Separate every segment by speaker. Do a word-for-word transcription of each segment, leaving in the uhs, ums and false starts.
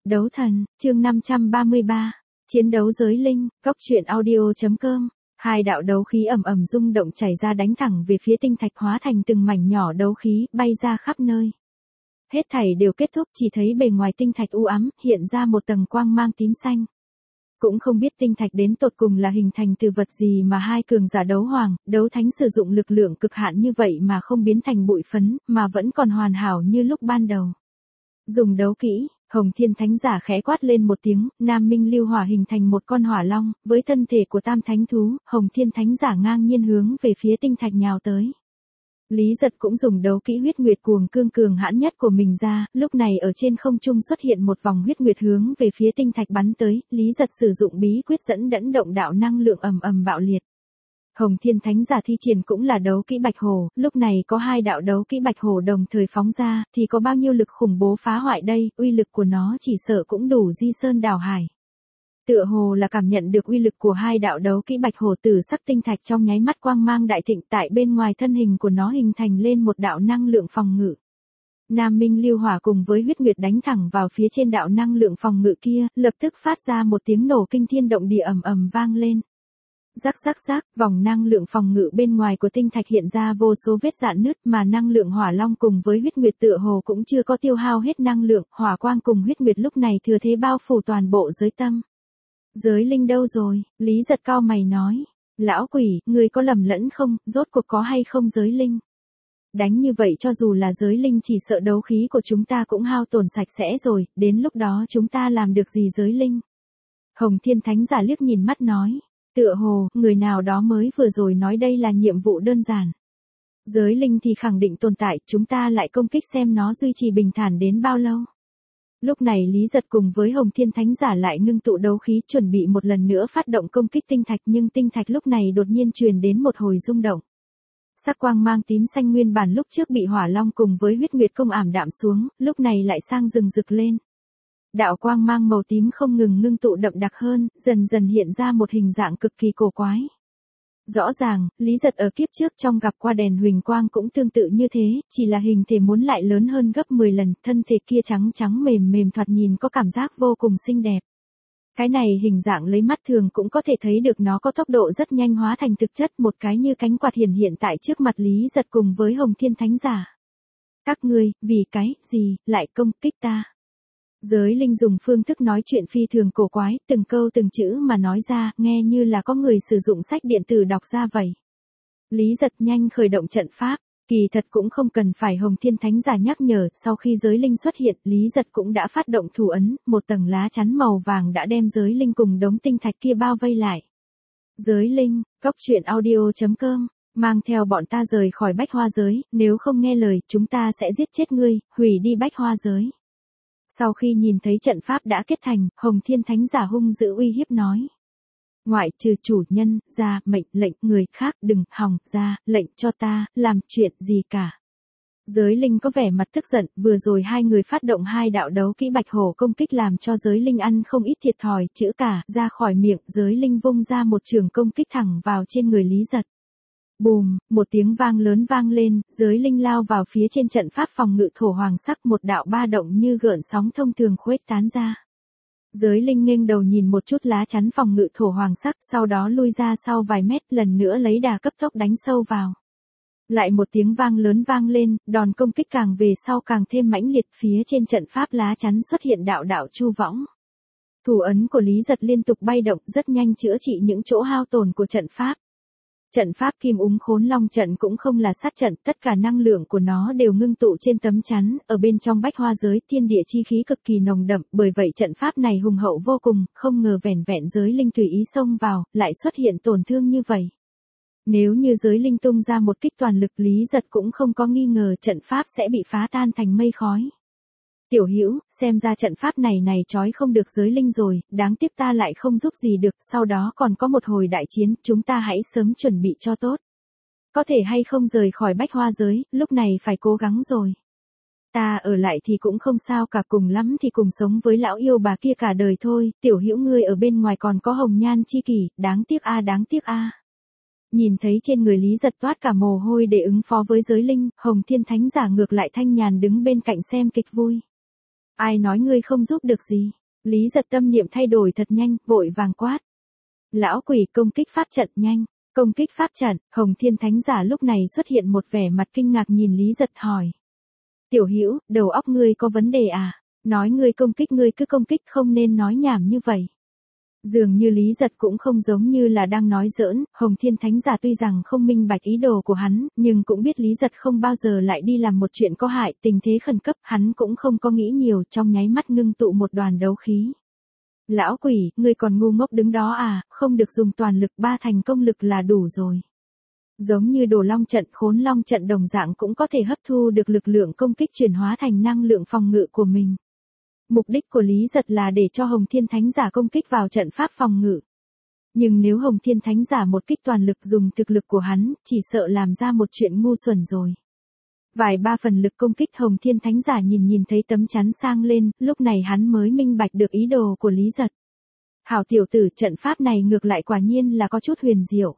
Speaker 1: Đấu thần, chương năm trăm ba mươi ba. Chiến đấu giới linh, góc truyện audio.com. Hai đạo đấu khí ầm ầm rung động chảy ra đánh thẳng về phía tinh thạch hóa thành từng mảnh nhỏ đấu khí bay ra khắp nơi. Hết thảy đều kết thúc, chỉ thấy bề ngoài tinh thạch u ám hiện ra một tầng quang mang tím xanh. Cũng không biết tinh thạch đến tột cùng là hình thành từ vật gì mà hai cường giả đấu hoàng, đấu thánh sử dụng lực lượng cực hạn như vậy mà không biến thành bụi phấn, mà vẫn còn hoàn hảo như lúc ban đầu. Dùng đấu kỹ, Hồng Thiên Thánh Giả khẽ quát lên một tiếng, Nam Minh Lưu Hỏa hình thành một con hỏa long, với thân thể của tam thánh thú, Hồng Thiên Thánh Giả ngang nhiên hướng về phía tinh thạch nhào tới. Lý Giật cũng dùng đấu kỹ huyết nguyệt cuồng cương cường hãn nhất của mình ra, lúc này ở trên không trung xuất hiện một vòng huyết nguyệt hướng về phía tinh thạch bắn tới, Lý Giật sử dụng bí quyết dẫn đẫn động đạo năng lượng ầm ầm bạo liệt. Hồng Thiên Thánh Giả thi triển cũng là đấu kỹ Bạch Hổ, lúc này có hai đạo đấu kỹ Bạch Hổ đồng thời phóng ra, thì có bao nhiêu lực khủng bố phá hoại đây, uy lực của nó chỉ sợ cũng đủ di sơn đảo hải. Tựa hồ là cảm nhận được uy lực của hai đạo đấu kỹ Bạch Hổ tử sắc tinh thạch trong nháy mắt quang mang đại thịnh, tại bên ngoài thân hình của nó hình thành lên một đạo năng lượng phòng ngự. Nam Minh Lưu Hỏa cùng với huyết nguyệt đánh thẳng vào phía trên đạo năng lượng phòng ngự kia, lập tức phát ra một tiếng nổ kinh thiên động địa ầm ầm vang lên. Rắc rắc rắc, vòng năng lượng phòng ngự bên ngoài của tinh thạch hiện ra vô số vết rạn nứt, mà năng lượng hỏa long cùng với huyết nguyệt tựa hồ cũng chưa có tiêu hao hết năng lượng, hỏa quang cùng huyết nguyệt lúc này thừa thế bao phủ toàn bộ giới tâm. Giới linh đâu rồi? Lý Giật cau mày nói. Lão quỷ, người có lầm lẫn không, rốt cuộc có hay không giới linh? Đánh như vậy cho dù là giới linh chỉ sợ đấu khí của chúng ta cũng hao tổn sạch sẽ rồi, đến lúc đó chúng ta làm được gì giới linh? Hồng Thiên Thánh Giả liếc nhìn mắt nói. Tựa hồ, người nào đó mới vừa rồi nói đây là nhiệm vụ đơn giản. Giới linh thì khẳng định tồn tại, chúng ta lại công kích xem nó duy trì bình thản đến bao lâu. Lúc này Lý Giật cùng với Hồng Thiên Thánh Giả lại ngưng tụ đấu khí chuẩn bị một lần nữa phát động công kích tinh thạch, nhưng tinh thạch lúc này đột nhiên truyền đến một hồi rung động. Sắc quang mang tím xanh nguyên bản lúc trước bị hỏa long cùng với huyết nguyệt công ảm đạm xuống, lúc này lại sang rừng rực lên. Đạo quang mang màu tím không ngừng ngưng tụ đậm đặc hơn, dần dần hiện ra một hình dạng cực kỳ cổ quái. Rõ ràng, Lý Giật ở kiếp trước trong gặp qua đèn huỳnh quang cũng tương tự như thế, chỉ là hình thể muốn lại lớn hơn gấp mười lần, thân thể kia trắng trắng mềm mềm thoạt nhìn có cảm giác vô cùng xinh đẹp. Cái này hình dạng lấy mắt thường cũng có thể thấy được nó có tốc độ rất nhanh hóa thành thực chất, một cái như cánh quạt hiển hiện tại trước mặt Lý Giật cùng với Hồng Thiên Thánh Giả. Các ngươi, vì cái gì, lại công kích ta? Giới linh dùng phương thức nói chuyện phi thường cổ quái, từng câu từng chữ mà nói ra, nghe như là có người sử dụng sách điện tử đọc ra vậy. Lý Giật nhanh khởi động trận pháp, kỳ thật cũng không cần phải Hồng Thiên Thánh Giả nhắc nhở, sau khi giới linh xuất hiện, Lý Giật cũng đã phát động thủ ấn, một tầng lá chắn màu vàng đã đem giới linh cùng đống tinh thạch kia bao vây lại. Giới linh, góc truyện audio.com, mang theo bọn ta rời khỏi bách hoa giới, nếu không nghe lời, chúng ta sẽ giết chết ngươi, hủy đi bách hoa giới. Sau khi nhìn thấy trận pháp đã kết thành, Hồng Thiên Thánh Giả hung dữ uy hiếp nói. Ngoại trừ chủ nhân, ra, mệnh lệnh người khác đừng hòng ra, lệnh cho ta, làm chuyện gì cả. Giới linh có vẻ mặt tức giận, vừa rồi hai người phát động hai đạo đấu kỹ Bạch Hổ công kích làm cho giới linh ăn không ít thiệt thòi, chữ cả, ra khỏi miệng, giới linh vung ra một trường công kích thẳng vào trên người Lý Giật. Bùm, một tiếng vang lớn vang lên, giới linh lao vào phía trên trận pháp phòng ngự thổ hoàng sắc, một đạo ba động như gợn sóng thông thường khuếch tán ra. Giới linh nghênh đầu nhìn một chút lá chắn phòng ngự thổ hoàng sắc, sau đó lui ra sau vài mét, lần nữa lấy đà cấp tốc đánh sâu vào. Lại một tiếng vang lớn vang lên, đòn công kích càng về sau càng thêm mãnh liệt, phía trên trận pháp lá chắn xuất hiện đạo đạo chu võng. Thủ ấn của Lý Giật liên tục bay động, rất nhanh chữa trị những chỗ hao tổn của trận pháp. Trận pháp kim úng khốn long trận cũng không là sát trận, tất cả năng lượng của nó đều ngưng tụ trên tấm chắn, ở bên trong bách hoa giới thiên địa chi khí cực kỳ nồng đậm, bởi vậy trận pháp này hùng hậu vô cùng, không ngờ vẻn vẹn giới linh tùy ý xông vào, lại xuất hiện tổn thương như vậy. Nếu như giới linh tung ra một kích toàn lực, Lý Giật cũng không có nghi ngờ trận pháp sẽ bị phá tan thành mây khói. Tiểu Hữu, xem ra trận pháp này này trói không được giới linh rồi, đáng tiếc ta lại không giúp gì được, sau đó còn có một hồi đại chiến, chúng ta hãy sớm chuẩn bị cho tốt. Có thể hay không rời khỏi bách hoa giới, lúc này phải cố gắng rồi. Ta ở lại thì cũng không sao cả, cùng lắm thì cùng sống với lão yêu bà kia cả đời thôi, Tiểu Hữu ngươi ở bên ngoài còn có hồng nhan chi kỷ, đáng tiếc a đáng tiếc a. Nhìn thấy trên người Lý Giật toát cả mồ hôi để ứng phó với giới linh, Hồng Thiên Thánh Giả ngược lại thanh nhàn đứng bên cạnh xem kịch vui. Ai nói ngươi không giúp được gì? Lý Giật tâm niệm thay đổi thật nhanh, vội vàng quát. Lão quỷ công kích pháp trận nhanh, công kích pháp trận. Hồng Thiên Thánh Giả lúc này xuất hiện một vẻ mặt kinh ngạc nhìn Lý Giật hỏi. Tiểu Hữu, đầu óc ngươi có vấn đề à? Nói ngươi công kích ngươi cứ công kích, không nên nói nhảm như vậy. Dường như Lý Giật cũng không giống như là đang nói giỡn, Hồng Thiên Thánh Giả tuy rằng không minh bạch ý đồ của hắn, nhưng cũng biết Lý Giật không bao giờ lại đi làm một chuyện có hại, tình thế khẩn cấp, hắn cũng không có nghĩ nhiều, trong nháy mắt ngưng tụ một đoàn đấu khí. Lão quỷ, ngươi còn ngu ngốc đứng đó à, không được dùng toàn lực, ba thành công lực là đủ rồi. Giống như Đồ Long trận, Khốn Long trận đồng dạng cũng có thể hấp thu được lực lượng công kích chuyển hóa thành năng lượng phòng ngự của mình. Mục đích của Lý Giật là để cho Hồng Thiên Thánh Giả công kích vào trận pháp phòng ngự. Nhưng nếu Hồng Thiên Thánh Giả một kích toàn lực dùng thực lực của hắn, chỉ sợ làm ra một chuyện ngu xuẩn rồi. Vài ba phần lực công kích Hồng Thiên Thánh Giả nhìn nhìn thấy tấm chắn sang lên, lúc này hắn mới minh bạch được ý đồ của Lý Giật. Hảo tiểu tử, trận pháp này ngược lại quả nhiên là có chút huyền diệu.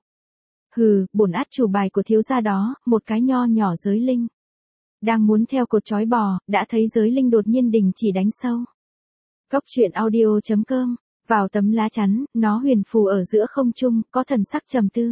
Speaker 1: Hừ, bổn át chủ bài của thiếu gia đó, một cái nho nhỏ giới linh. Đang muốn theo cột trói bò, đã thấy giới linh đột nhiên đình chỉ đánh sâu. Cốc truyện audio chấm com, vào tấm lá chắn, nó huyền phù ở giữa không trung, có thần sắc trầm tư.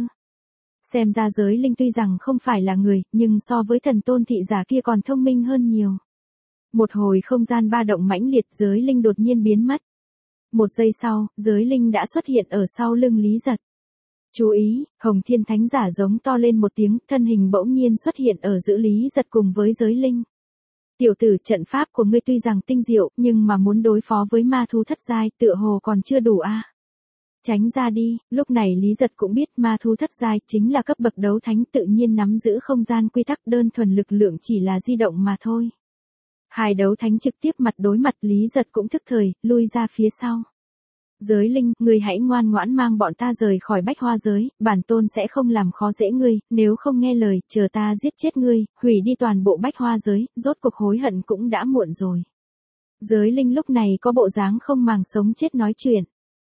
Speaker 1: Xem ra giới linh tuy rằng không phải là người, nhưng so với thần tôn thị giả kia còn thông minh hơn nhiều. Một hồi không gian ba động mãnh liệt, giới linh đột nhiên biến mất. Một giây sau, giới linh đã xuất hiện ở sau lưng Lý Giật. Chú ý, Hồng Thiên Thánh Giả giống to lên một tiếng, thân hình bỗng nhiên xuất hiện ở giữa Lý Giật cùng với giới linh. Tiểu tử, trận pháp của ngươi tuy rằng tinh diệu, nhưng mà muốn đối phó với ma thú thất giai, tựa hồ còn chưa đủ a. À? Tránh ra đi. Lúc này Lý Giật cũng biết ma thú thất giai chính là cấp bậc đấu thánh, tự nhiên nắm giữ không gian quy tắc, đơn thuần lực lượng chỉ là di động mà thôi. Hai đấu thánh trực tiếp mặt đối mặt, Lý Giật cũng thức thời, lui ra phía sau. Giới linh, ngươi hãy ngoan ngoãn mang bọn ta rời khỏi Bách Hoa giới, bản tôn sẽ không làm khó dễ ngươi, nếu không nghe lời, chờ ta giết chết ngươi, hủy đi toàn bộ Bách Hoa giới, rốt cuộc hối hận cũng đã muộn rồi. Giới linh lúc này có bộ dáng không màng sống chết nói chuyện.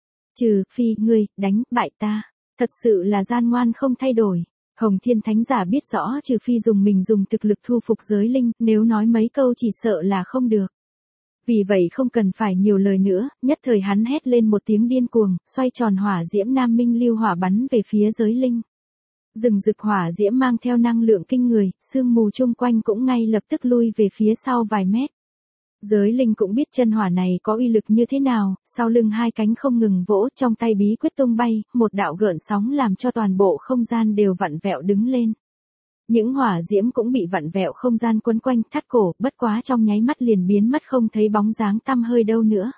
Speaker 1: Trừ phi ngươi đánh bại ta, thật sự là gian ngoan không thay đổi. Hồng Thiên Thánh Giả biết rõ trừ phi dùng mình dùng thực lực thu phục giới linh, nếu nói mấy câu chỉ sợ là không được. Vì vậy không cần phải nhiều lời nữa, nhất thời hắn hét lên một tiếng điên cuồng, xoay tròn hỏa diễm nam minh lưu hỏa bắn về phía giới linh. Rừng rực hỏa diễm mang theo năng lượng kinh người, sương mù chung quanh cũng ngay lập tức lui về phía sau vài mét. Giới linh cũng biết chân hỏa này có uy lực như thế nào, sau lưng hai cánh không ngừng vỗ, trong tay bí quyết tung bay, một đạo gợn sóng làm cho toàn bộ không gian đều vặn vẹo đứng lên. Những hỏa diễm cũng bị vặn vẹo không gian quấn quanh, thắt cổ, bất quá trong nháy mắt liền biến mất không thấy bóng dáng tăm hơi đâu nữa.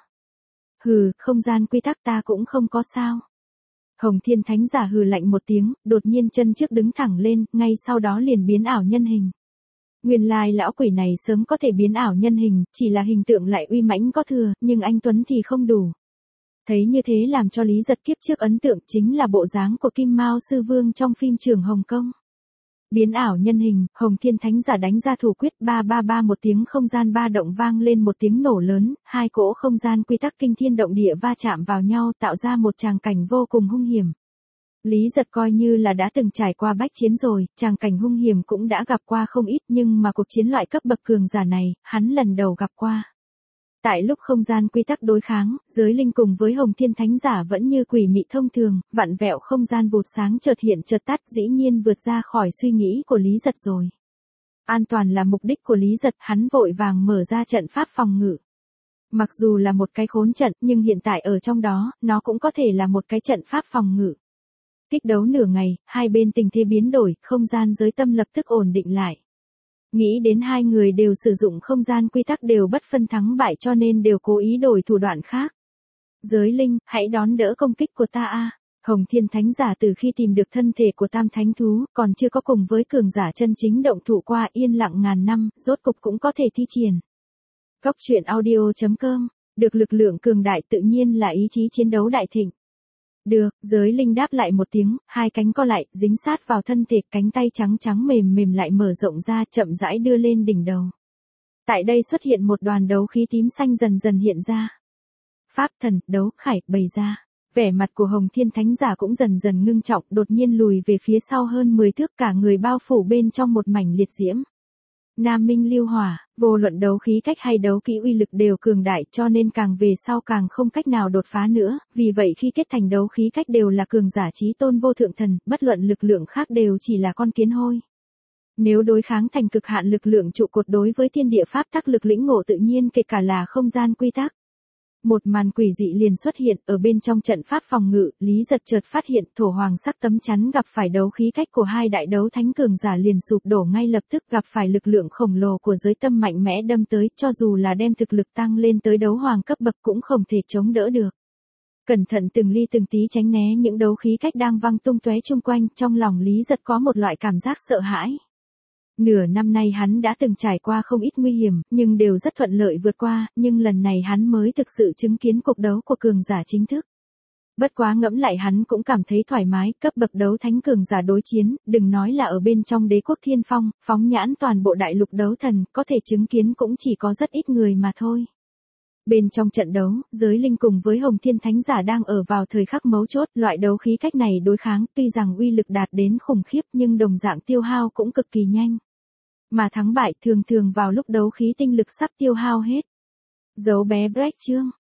Speaker 1: Hừ, không gian quy tắc ta cũng không có sao. Hồng Thiên Thánh Giả hừ lạnh một tiếng, đột nhiên chân trước đứng thẳng lên, ngay sau đó liền biến ảo nhân hình. Nguyên lai lão quỷ này sớm có thể biến ảo nhân hình, chỉ là hình tượng lại uy mãnh có thừa, nhưng anh tuấn thì không đủ. Thấy như thế làm cho Lý Giật kiếp trước ấn tượng chính là bộ dáng của Kim Mao Sư Vương trong phim Trường Hồng Kông. Biến ảo nhân hình, Hồng Thiên Thánh Giả đánh ra thủ quyết, ba ba ba một tiếng không gian ba động vang lên một tiếng nổ lớn, hai cỗ không gian quy tắc kinh thiên động địa va chạm vào nhau tạo ra một tràng cảnh vô cùng hung hiểm. Lý Giật coi như là đã từng trải qua bách chiến rồi, tràng cảnh hung hiểm cũng đã gặp qua không ít, nhưng mà cuộc chiến loại cấp bậc cường giả này, hắn lần đầu gặp qua. Tại lúc không gian quy tắc đối kháng, giới linh cùng với Hồng Thiên Thánh Giả vẫn như quỷ mị thông thường, vặn vẹo không gian vụt sáng chợt hiện chợt tắt, dĩ nhiên vượt ra khỏi suy nghĩ của Lý Giật rồi. An toàn là mục đích của Lý Giật, hắn vội vàng mở ra trận pháp phòng ngự. Mặc dù là một cái khốn trận, nhưng hiện tại ở trong đó, nó cũng có thể là một cái trận pháp phòng ngự. Kích đấu nửa ngày, hai bên tình thế biến đổi, không gian giới tâm lập tức ổn định lại. Nghĩ đến hai người đều sử dụng không gian quy tắc đều bất phân thắng bại cho nên đều cố ý đổi thủ đoạn khác. Giới linh, hãy đón đỡ công kích của ta a. Hồng Thiên Thánh Giả từ khi tìm được thân thể của tam thánh thú, còn chưa có cùng với cường giả chân chính động thủ qua, yên lặng ngàn năm, rốt cục cũng có thể thi triển. Cốc truyện audio chấm com, được lực lượng cường đại tự nhiên là ý chí chiến đấu đại thịnh. Được, giới linh đáp lại một tiếng, hai cánh co lại, dính sát vào thân thể, cánh tay trắng trắng mềm mềm lại mở rộng ra, chậm rãi đưa lên đỉnh đầu. Tại đây xuất hiện một đoàn đấu khí tím xanh dần dần hiện ra. Pháp thần, đấu khải, bày ra. Vẻ mặt của Hồng Thiên Thánh Giả cũng dần dần ngưng trọng, đột nhiên lùi về phía sau hơn mười thước, cả người bao phủ bên trong một mảnh liệt diễm. Nam Minh Lưu Hỏa, vô luận đấu khí cách hay đấu kỹ uy lực đều cường đại cho nên càng về sau càng không cách nào đột phá nữa, vì vậy khi kết thành đấu khí cách đều là cường giả chí tôn vô thượng thần, bất luận lực lượng khác đều chỉ là con kiến hôi. Nếu đối kháng thành cực hạn lực lượng trụ cột đối với thiên địa pháp tắc lực lĩnh ngộ tự nhiên kể cả là không gian quy tắc. Một màn quỷ dị liền xuất hiện ở bên trong trận pháp phòng ngự, Lý Giật chợt phát hiện thổ hoàng sắc tấm chắn gặp phải đấu khí cách của hai đại đấu thánh cường giả liền sụp đổ ngay lập tức, gặp phải lực lượng khổng lồ của giới tâm mạnh mẽ đâm tới, cho dù là đem thực lực tăng lên tới đấu hoàng cấp bậc cũng không thể chống đỡ được. Cẩn thận từng ly từng tí tránh né những đấu khí cách đang văng tung tóe chung quanh, trong lòng Lý Giật có một loại cảm giác sợ hãi. Nửa năm nay hắn đã từng trải qua không ít nguy hiểm, nhưng đều rất thuận lợi vượt qua, nhưng lần này hắn mới thực sự chứng kiến cuộc đấu của cường giả chính thức. Bất quá ngẫm lại hắn cũng cảm thấy thoải mái, cấp bậc đấu thánh cường giả đối chiến, đừng nói là ở bên trong đế quốc thiên phong, phóng nhãn toàn bộ đại lục đấu thần, có thể chứng kiến cũng chỉ có rất ít người mà thôi. Bên trong trận đấu, giới linh cùng với Hồng Thiên Thánh Giả đang ở vào thời khắc mấu chốt, loại đấu khí cách này đối kháng, tuy rằng uy lực đạt đến khủng khiếp nhưng đồng dạng tiêu hao cũng cực kỳ nhanh. Mà thắng bại thường thường vào lúc đấu khí tinh lực sắp tiêu hao hết. Dấu bé Break chương